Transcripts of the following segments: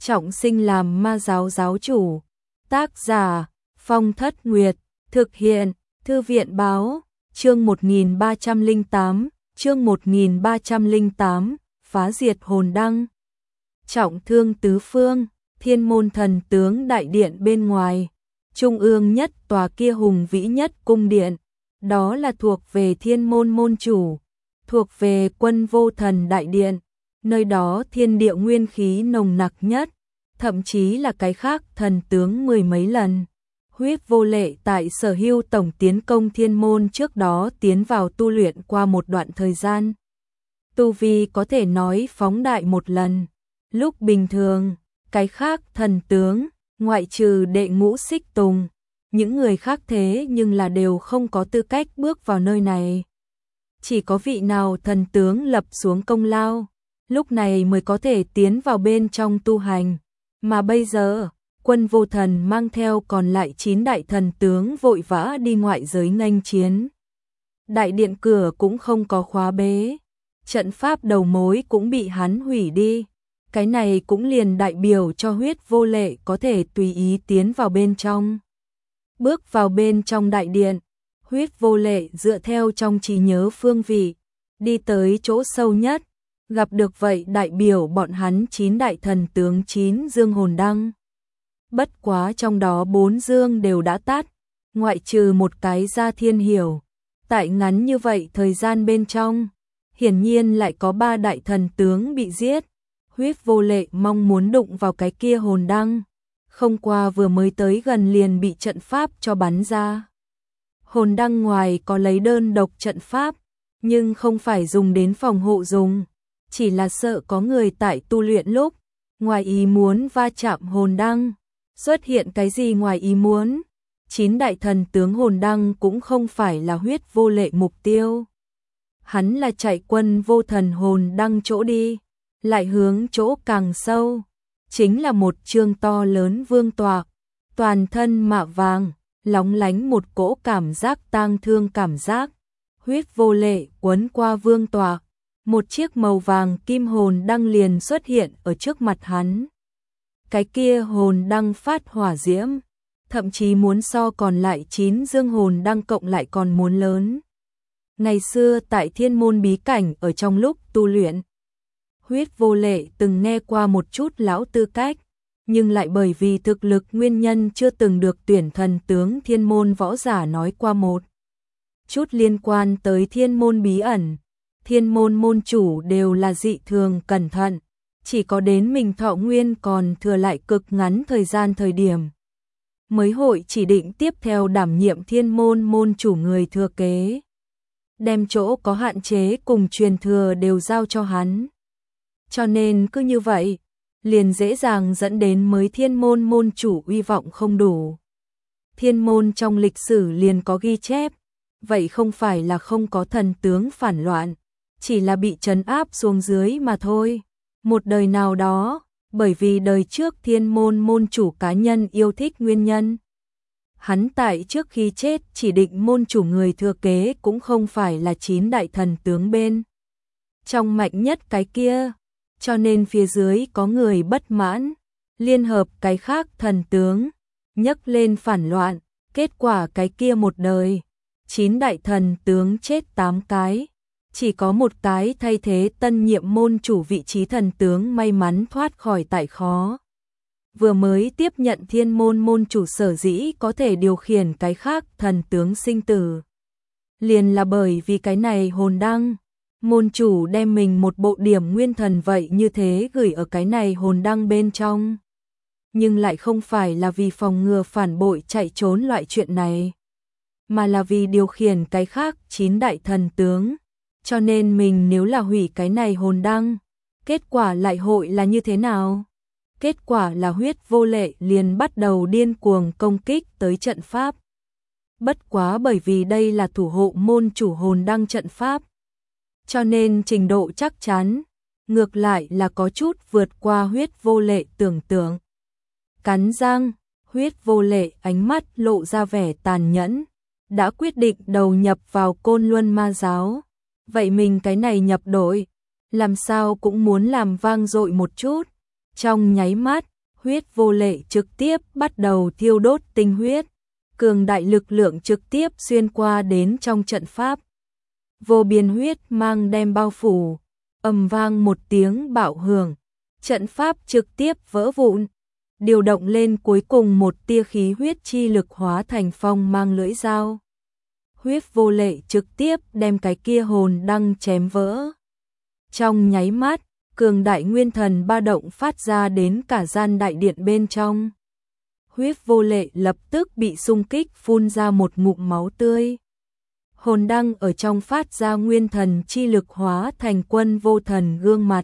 trọng sinh làm ma giáo giáo chủ. Tác giả Phong Thất Nguyệt, thực hiện Thư viện báo, chương 1308, chương 1308, phá diệt hồn đăng. Trọng thương tứ phương, Thiên Môn Thần Tướng đại điện bên ngoài, trung ương nhất tòa kia hùng vĩ nhất cung điện, đó là thuộc về Thiên Môn môn chủ, thuộc về Quân Vô Thần đại điện, nơi đó thiên địa nguyên khí nồng nặc nhất, thậm chí là cái khác thần tướng mười mấy lần. Huyết Vô Lệ tại Sở Hưu tổng tiến công Thiên Môn trước đó tiến vào tu luyện qua một đoạn thời gian. Tu vi có thể nói phóng đại một lần. Lúc bình thường, cái khác thần tướng, ngoại trừ Đệ Ngũ Xích Tùng, những người khác thế nhưng là đều không có tư cách bước vào nơi này. Chỉ có vị nào thần tướng lập xuống công lao, lúc này mới có thể tiến vào bên trong tu hành. Mà bây giờ, Quân Vô Thần mang theo còn lại 9 đại thần tướng vội vã đi ngoại giới nghênh chiến. Đại điện cửa cũng không có khóa bế, trận pháp đầu mối cũng bị hắn hủy đi. Cái này cũng liền đại biểu cho Huyết Vô Lệ có thể tùy ý tiến vào bên trong. Bước vào bên trong đại điện, Huyết Vô Lệ dựa theo trong trí nhớ phương vị, đi tới chỗ sâu nhất, gặp được vậy đại biểu bọn hắn 9 đại thần tướng 9 dương hồn đăng. Bất quá trong đó 4 dương đều đã tắt, ngoại trừ một cái ra Thiên Hiểu. Tại ngắn như vậy thời gian bên trong, hiển nhiên lại có 3 đại thần tướng bị giết. Huyết Vô Lệ mong muốn đụng vào cái kia hồn đăng, không qua vừa mới tới gần liền bị trận pháp cho bắn ra. Hồn đăng ngoài có lấy đơn độc trận pháp, nhưng không phải dùng đến phòng hộ dùng, chỉ là sợ có người tại tu luyện lúc, ngoài ý muốn va chạm hồn đăng, xuất hiện cái gì ngoài ý muốn. 9 đại thần tướng hồn đăng cũng không phải là Huyết Vô Lệ mục tiêu. Hắn là chạy Quân Vô Thần hồn đăng chỗ đi, lại hướng chỗ càng sâu, chính là một chương to lớn vương tọa, toàn thân mạ vàng, lóng lánh một cỗ cảm giác tang thương cảm giác. Huyết Vô Lệ quấn qua vương tọa, một chiếc màu vàng kim hồn đăng liền xuất hiện ở trước mặt hắn. Cái kia hồn đăng phát hỏa diễm, thậm chí muốn so còn lại 9 dương hồn đăng cộng lại còn muốn lớn. Ngày xưa tại Thiên Môn bí cảnh ở trong lúc tu luyện, Huyết Vô Lệ từng nghe qua một chút lão tư cách, nhưng lại bởi vì thực lực nguyên nhân chưa từng được tuyển thần tướng Thiên Môn võ giả nói qua một chút liên quan tới Thiên Môn bí ẩn. Thiên Môn môn chủ đều là dị thường cẩn thận, chỉ có đến mình thọ nguyên còn thừa lại cực ngắn thời gian thời điểm, mới hội chỉ định tiếp theo đảm nhiệm Thiên Môn môn chủ người thừa kế, đem chỗ có hạn chế cùng truyền thừa đều giao cho hắn. Cho nên cứ như vậy, liền dễ dàng dẫn đến mới Thiên Môn môn chủ uy vọng không đủ. Thiên Môn trong lịch sử liền có ghi chép, vậy không phải là không có thần tướng phản loạn, chỉ là bị trấn áp xuống dưới mà thôi. Một đời nào đó, bởi vì đời trước Thiên Môn môn chủ cá nhân yêu thích nguyên nhân, hắn tại trước khi chết chỉ định môn chủ người thừa kế cũng không phải là 9 đại thần tướng bên trong mạnh nhất cái kia, cho nên phía dưới có người bất mãn, liên hợp cái khác thần tướng, nhấc lên phản loạn, kết quả cái kia một đời, 9 đại thần tướng chết 8 cái, chỉ có một cái thay thế tân nhiệm môn chủ vị trí thần tướng may mắn thoát khỏi tại khó. Vừa mới tiếp nhận Thiên Môn môn chủ sở dĩ có thể điều khiển cái khác thần tướng sinh tử, liền là bởi vì cái này hồn đăng. Môn chủ đem mình một bộ điểm nguyên thần vậy như thế gửi ở cái này hồn đăng bên trong, nhưng lại không phải là vì phòng ngừa phản bội chạy trốn loại chuyện này, mà là vì điều khiển cái khác 9 đại thần tướng. Cho nên mình nếu là hủy cái này hồn đăng, kết quả lại hội là như thế nào? Kết quả là Huyết Vô Lệ liền bắt đầu điên cuồng công kích tới trận pháp. Bất quá bởi vì đây là thủ hộ môn chủ hồn đăng trận pháp, cho nên trình độ chắc chắn, ngược lại là có chút vượt qua Huyết Vô Lệ tưởng tượng. Cắn răng, Huyết Vô Lệ ánh mắt lộ ra vẻ tàn nhẫn, đã quyết định đầu nhập vào Côn Luân ma giáo. Vậy mình cái này nhập đội, làm sao cũng muốn làm vang dội một chút. Trong nháy mắt, huyết vô lệ trực tiếp bắt đầu thiêu đốt tinh huyết, cường đại lực lượng trực tiếp xuyên qua đến trong trận pháp. Vô biên huyết mang đem bao phủ, ầm vang một tiếng bạo hưởng, trận pháp trực tiếp vỡ vụn, điều động lên cuối cùng một tia khí huyết chi lực hóa thành phong mang lưỡi dao. Huyết vô lệ trực tiếp đem cái kia hồn đăng chém vỡ. Trong nháy mắt, cường đại nguyên thần ba động phát ra đến cả gian đại điện bên trong. Huyết vô lệ lập tức bị xung kích phun ra một ngụm máu tươi. Hồn đăng ở trong phát ra nguyên thần chi lực hóa thành Quân Vô Thần gương mặt.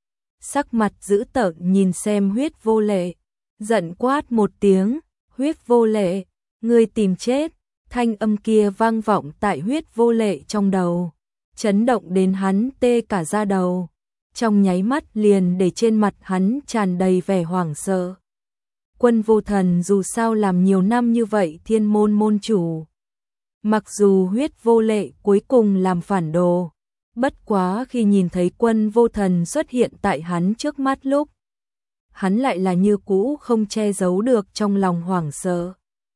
Sắc mặt dữ tợn nhìn xem huyết vô lệ, giận quát một tiếng, huyết vô lệ, ngươi tìm chết. Thanh âm kia vang vọng tại huyết vô lệ trong đầu, chấn động đến hắn tê cả da đầu, trong nháy mắt liền để trên mặt hắn tràn đầy vẻ hoảng sợ. Quân Vô Thần dù sao làm nhiều năm như vậy thiên môn môn chủ. Mặc dù huyết vô lệ cuối cùng làm phản đồ, bất quá khi nhìn thấy Quân Vô Thần xuất hiện tại hắn trước mắt lúc, hắn lại là như cũ không che giấu được trong lòng hoảng sợ.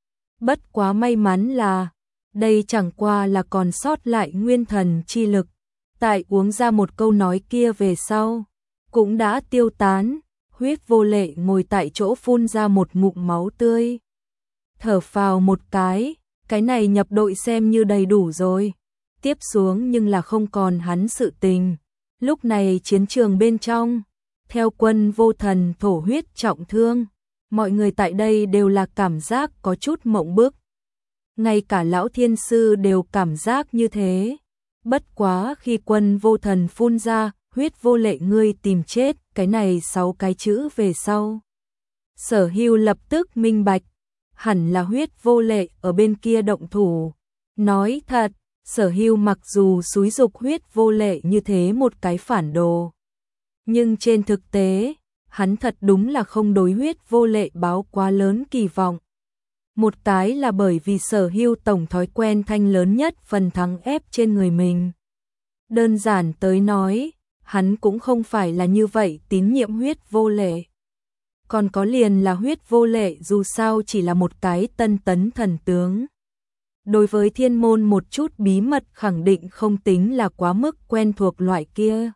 Bất quá may mắn là, đây chẳng qua là còn sót lại nguyên thần chi lực, tại uống ra một câu nói kia về sau, cũng đã tiêu tán. Huyết vô lệ ngồi tại chỗ phun ra một ngụm máu tươi. Thở phào một cái này nhập đội xem như đầy đủ rồi. Tiếp xuống nhưng là không còn hắn sự tình. Lúc này chiến trường bên trong, theo Quân Vô Thần thổ huyết trọng thương, mọi người tại đây đều là cảm giác có chút mộng bức. Ngay cả lão thiên sư đều cảm giác như thế. Bất quá khi Quân Vô Thần phun ra, huyết vô lệ ngươi tìm chết, cái này 6 cái chữ về sau. Sở Hưu lập tức minh bạch, hẳn là huyết vô lệ ở bên kia động thủ. Nói thật, Sở Hưu mặc dù xúi dục huyết vô lệ như thế một cái phản đồ, nhưng trên thực tế, hắn thật đúng là không đối huyết vô lệ báo quá lớn kỳ vọng. Một cái là bởi vì Sở Hưu tổng thói quen thanh lớn nhất phần thắng ép trên người mình. Đơn giản tới nói, hắn cũng không phải là như vậy tín nhiệm huyết vô lệ. Còn có liền là huyết vô lệ dù sao chỉ là một cái tân tấn thần tướng. Đối với thiên môn một chút bí mật khẳng định không tính là quá mức quen thuộc loại kia.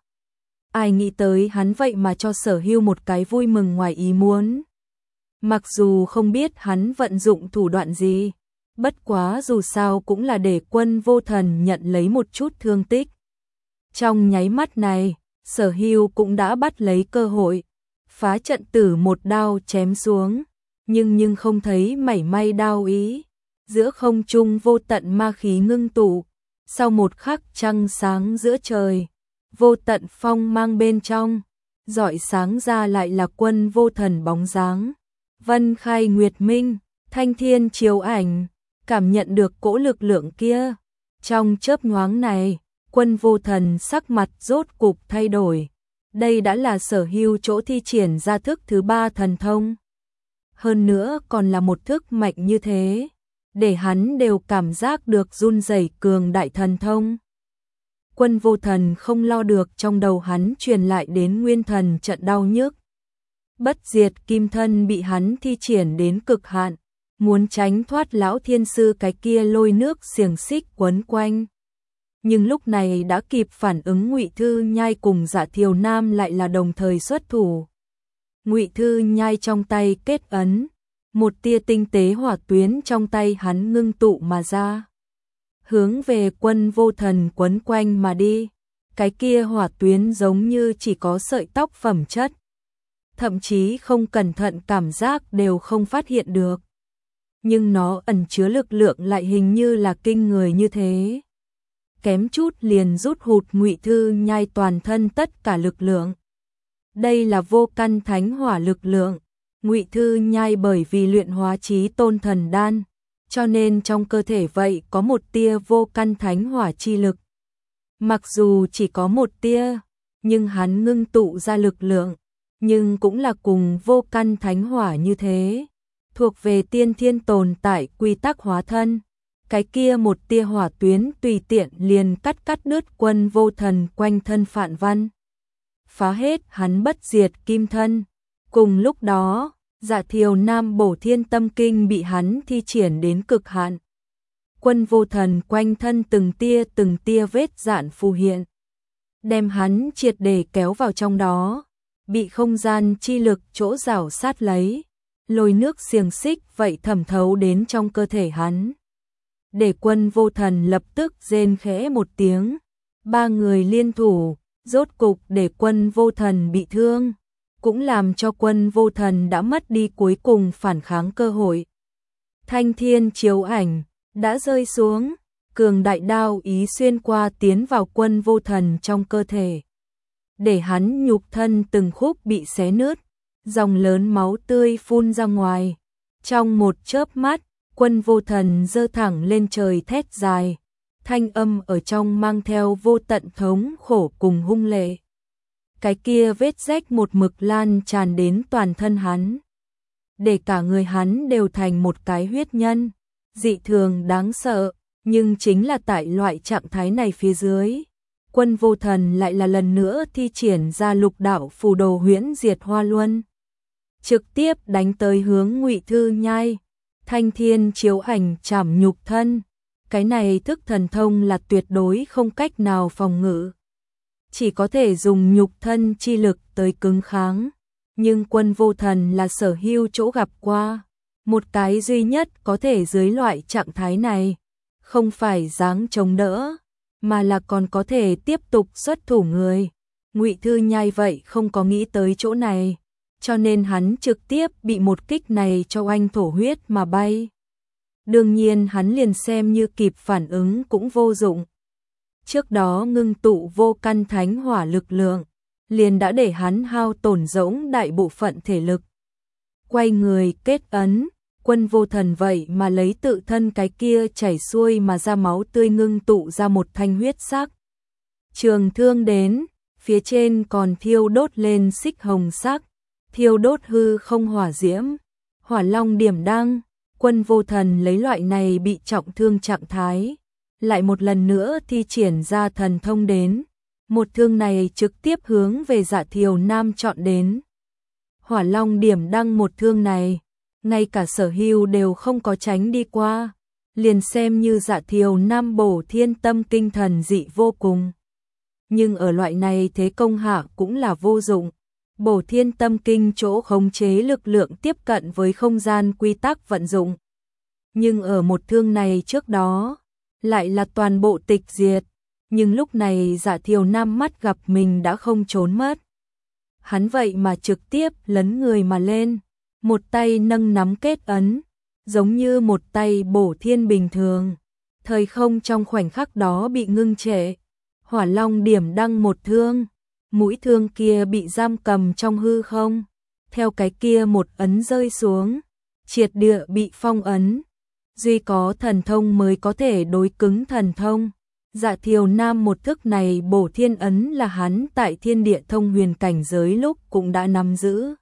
Ai nghĩ tới hắn vậy mà cho Sở Hưu một cái vui mừng ngoài ý muốn. Mặc dù không biết hắn vận dụng thủ đoạn gì, bất quá dù sao cũng là để Quân Vô Thần nhận lấy một chút thương tích. Trong nháy mắt này, Sở Hưu cũng đã bắt lấy cơ hội, phá trận tử một đao chém xuống, nhưng không thấy mảy may đao ý. Giữa không trung vô tận ma khí ngưng tụ, sau một khắc trăng sáng giữa trời, vô tận phong mang bên trong, rọi sáng ra lại là Quân Vô Thần bóng dáng. Vân khai nguyệt minh, thanh thiên chiếu ảnh, cảm nhận được cỗ lực lượng kia. Trong chớp nhoáng này, Quân Vô Thần sắc mặt rốt cục thay đổi. Đây đã là Sở Hưu chỗ thi triển ra thức thứ 3 thần thông. Hơn nữa còn là một thức mạnh như thế, để hắn đều cảm giác được run rẩy cường đại thần thông. Quân Vô Thần không lo được trong đầu hắn truyền lại đến nguyên thần trận đau nhức. Bất diệt kim thân bị hắn thi triển đến cực hạn, muốn tránh thoát lão thiên sư cái kia lôi nước xiềng xích quấn quanh. Nhưng lúc này đã kịp phản ứng, Ngụy Thư Nhai cùng Dạ Thiều Nam lại là đồng thời xuất thủ. Ngụy Thư Nhai trong tay kết ấn, một tia tinh tế hỏa tuyến trong tay hắn ngưng tụ mà ra, hướng về Quân Vô Thần quấn quanh mà đi. Cái kia hỏa tuyến giống như chỉ có sợi tóc phẩm chất, thậm chí không cẩn thận cảm giác đều không phát hiện được. Nhưng nó ẩn chứa lực lượng lại hình như là kinh người như thế. Kém chút liền rút hụt Ngụy Thư Nhai toàn thân tất cả lực lượng. Đây là vô căn thánh hỏa lực lượng. Ngụy Thư Nhai bởi vì luyện hóa chí tôn thần đan, cho nên trong cơ thể vậy có một tia vô căn thánh hỏa chi lực. Mặc dù chỉ có một tia, nhưng hắn ngưng tụ ra lực lượng, nhưng cũng là cùng vô căn thánh hỏa như thế, thuộc về tiên thiên tồn tại quy tắc hóa thân. Cái kia một tia hỏa tuyến tùy tiện liền cắt đứt Quân Vô Thần quanh thân Phạn Văn, phá hết hắn bất diệt kim thân. Cùng lúc đó, Dạ Thiều Nam Bổ Thiên Tâm Kinh bị hắn thi triển đến cực hạn. Quân Vô Thần quanh thân từng tia vết dạn phù hiện, đem hắn triệt để kéo vào trong đó, bị không gian chi lực chỗ rào sát lấy, lôi nước xiềng xích vậy thẩm thấu đến trong cơ thể hắn. Để Quân Vô Thần lập tức rên khẽ một tiếng, ba người liên thủ, rốt cục để Quân Vô Thần bị thương, cũng làm cho Quân Vô Thần đã mất đi cuối cùng phản kháng cơ hội. Thanh thiên chiếu ảnh đã rơi xuống, cường đại đao ý xuyên qua tiến vào Quân Vô Thần trong cơ thể, để hắn nhục thân từng khúc bị xé nứt, dòng lớn máu tươi phun ra ngoài. Trong một chớp mắt, Quân Vô Thần giơ thẳng lên trời thét dài, thanh âm ở trong mang theo vô tận thống khổ cùng hung lệ. Cái kia vết rách một mực lan tràn đến toàn thân hắn, để cả người hắn đều thành một cái huyết nhân, dị thường đáng sợ, nhưng chính là tại loại trạng thái này phía dưới, Quân Vô Thần lại là lần nữa thi triển ra lục đạo phù đồ huyễn diệt hoa luân, trực tiếp đánh tới hướng Ngụy Thư Nhai. Thanh thiên chiếu ảnh chảm nhục thân, cái này thức thần thông là tuyệt đối không cách nào phòng ngự, chỉ có thể dùng nhục thân chi lực tới cứng kháng, nhưng Quân Vô Thần là sở hữu chỗ gặp qua, một cái duy nhất có thể dưới loại trạng thái này, không phải dáng chống đỡ, mà là còn có thể tiếp tục xuất thủ người. Ngụy Thư Nhai vậy không có nghĩ tới chỗ này, cho nên hắn trực tiếp bị một kích này cho oanh thổ huyết mà bay. Đương nhiên hắn liền xem như kịp phản ứng cũng vô dụng. Trước đó ngưng tụ vô căn thánh hỏa lực lượng, liền đã để hắn hao tổn rỗng đại bộ phận thể lực. Quay người kết ấn, Quân Vô Thần vậy mà lấy tự thân cái kia chảy xuôi mà ra máu tươi ngưng tụ ra một thanh huyết sắc trường thương đến, phía trên còn thiêu đốt lên xích hồng sắc, thiêu đốt hư không hỏa diễm, Hỏa Long điểm đăng. Quân Vô Thần lấy loại này bị trọng thương trạng thái, lại một lần nữa thi triển ra thần thông đến, một thương này trực tiếp hướng về Dạ Thiều Nam chọn đến. Hỏa Long điểm đăng một thương này, ngay cả Sở Hưu đều không có tránh đi qua, liền xem như Dạ Thiều Nam Bổ Thiên Tâm Kinh thần dị vô cùng. Nhưng ở loại này thế công hạ cũng là vô dụng. Bổ Thiên Tâm Kinh chỗ khống chế lực lượng tiếp cận với không gian quy tắc vận dụng. Nhưng ở một thương này trước đó, lại là toàn bộ tịch diệt. Nhưng lúc này Dạ Thiều Nam mắt gặp mình đã không trốn mất. Hắn vậy mà trực tiếp lấn người mà lên, một tay nâng nắm kết ấn, giống như một tay bổ thiên bình thường. Thời không trong khoảnh khắc đó bị ngưng trệ. Hỏa Long điểm đăng một thương, mũi thương kia bị giam cầm trong hư không, theo cái kia một ấn rơi xuống, triệt địa bị phong ấn. Duy có thần thông mới có thể đối cứng thần thông. Dạ Thiều Nam một thức này bổ thiên ấn là hắn tại thiên địa thông huyền cảnh giới lúc cũng đã nắm giữ.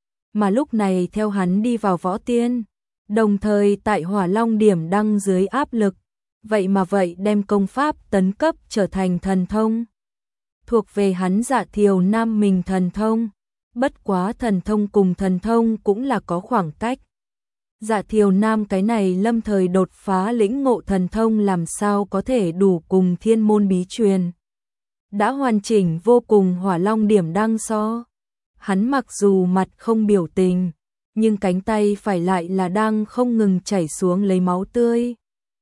Mà lúc này theo hắn đi vào võ tiên, đồng thời tại Hỏa Long điểm đăng dưới áp lực, vậy mà vậy đem công pháp tấn cấp trở thành thần thông. Thuộc về hắn Dạ Thiều Nam mình thần thông, bất quá thần thông cùng thần thông cũng là có khoảng cách. Dạ Thiều Nam cái này lâm thời đột phá lĩnh ngộ thần thông làm sao có thể đủ cùng thiên môn bí truyền. Đã hoàn chỉnh vô cùng Hỏa Long điểm đăng so. Hắn mặc dù mặt không biểu tình, nhưng cánh tay phải lại là đang không ngừng chảy xuống lấy máu tươi.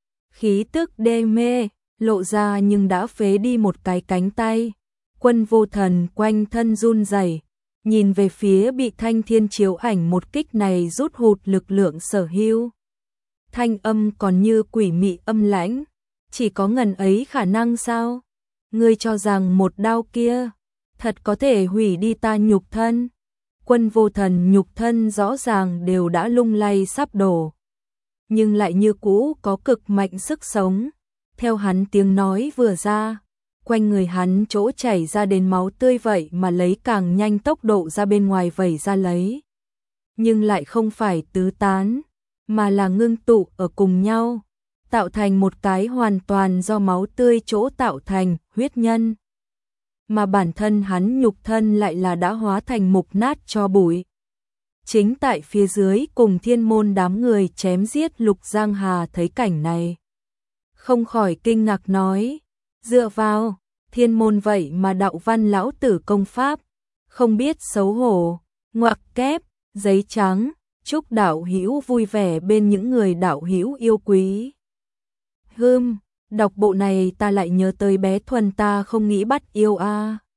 Khí tức đê mê, lộ ra nhưng đã phế đi một cái cánh tay. Quân Vô Thần quanh thân run rẩy, nhìn về phía bị thanh thiên chiếu ảnh một kích này rút hụt lực lượng sở hữu. Thanh âm còn như quỷ mị âm lãnh, chỉ có ngần ấy khả năng sao? Ngươi cho rằng một đao kia thật có thể hủy đi ta nhục thân? Quân Vô Thần nhục thân rõ ràng đều đã lung lay sắp đổ, nhưng lại như cũ có cực mạnh sức sống. Theo hắn tiếng nói vừa ra, quanh người hắn chỗ chảy ra đến máu tươi vậy mà lấy càng nhanh tốc độ ra bên ngoài vẩy ra lấy. Nhưng lại không phải tứ tán, mà là ngưng tụ ở cùng nhau, tạo thành một cái hoàn toàn do máu tươi chỗ tạo thành huyết nhân. Mà bản thân hắn nhục thân lại là đã hóa thành mục nát cho bụi. Chính tại phía dưới cùng Thiên Môn đám người chém giết Lục Giang Hà thấy cảnh này, không khỏi kinh ngạc nói, dựa vào, Thiên Môn vậy mà đạo văn lão tử công pháp, không biết xấu hổ, ngoặc kép, giấy trắng, chúc đạo hữu vui vẻ bên những người đạo hữu yêu quý. Đọc bộ này ta lại nhớ tới bé Thuần ta không nghĩ bắt yêu a.